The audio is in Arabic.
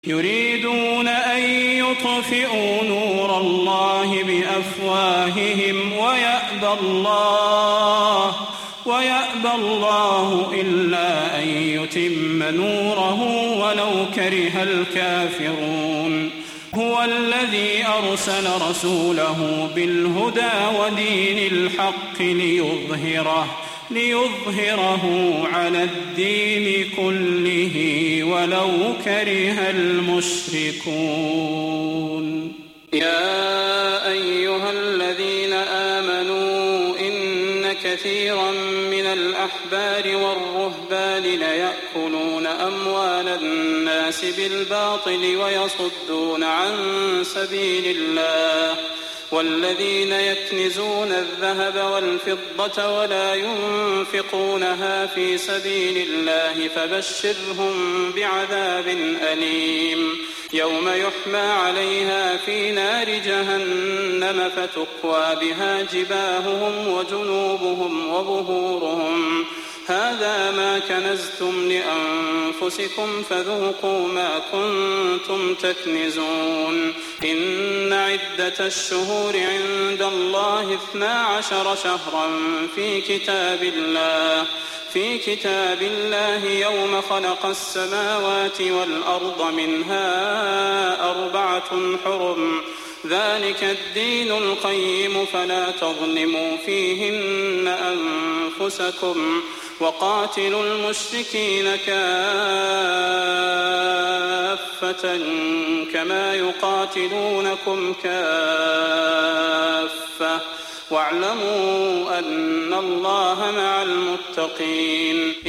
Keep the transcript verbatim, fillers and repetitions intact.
يريدون أن يطفئوا نور الله بأفواههم ويأبى الله ويأبى الله إلا أن يتم نوره ولو كره الكافرون. هو الذي أرسل رسوله بالهدى ودين الحق ليظهره ليظهره على الدين كله ولو كره المشركون. يا أيها الذين آمنوا إن كثيرا من الأحبار والرهبان ليأكلون أموال الناس بالباطل ويصدون عن سبيل الله والذين يكنزون الذهب والفضة ولا ينفقونها في سبيل الله فبشرهم بعذاب أليم يوم يحمى عليها في نار جهنم فتكوى بها جباههم وجنوبهم وظهورهم هذا ما كنزتم لأنفسكم فذوقوا ما كنتم تكنزون. إن عدة الشهور عند الله اثنا عشر شهرا في كتاب الله في كتاب الله يوم خلق السماوات والأرض منها أربعة حرم ذلك الدين القيم فلا تظلموا فيهن أنفسكم وقاتلوا المشركين كافة كما يقاتلونكم كافة واعلموا أن الله مع المتقين.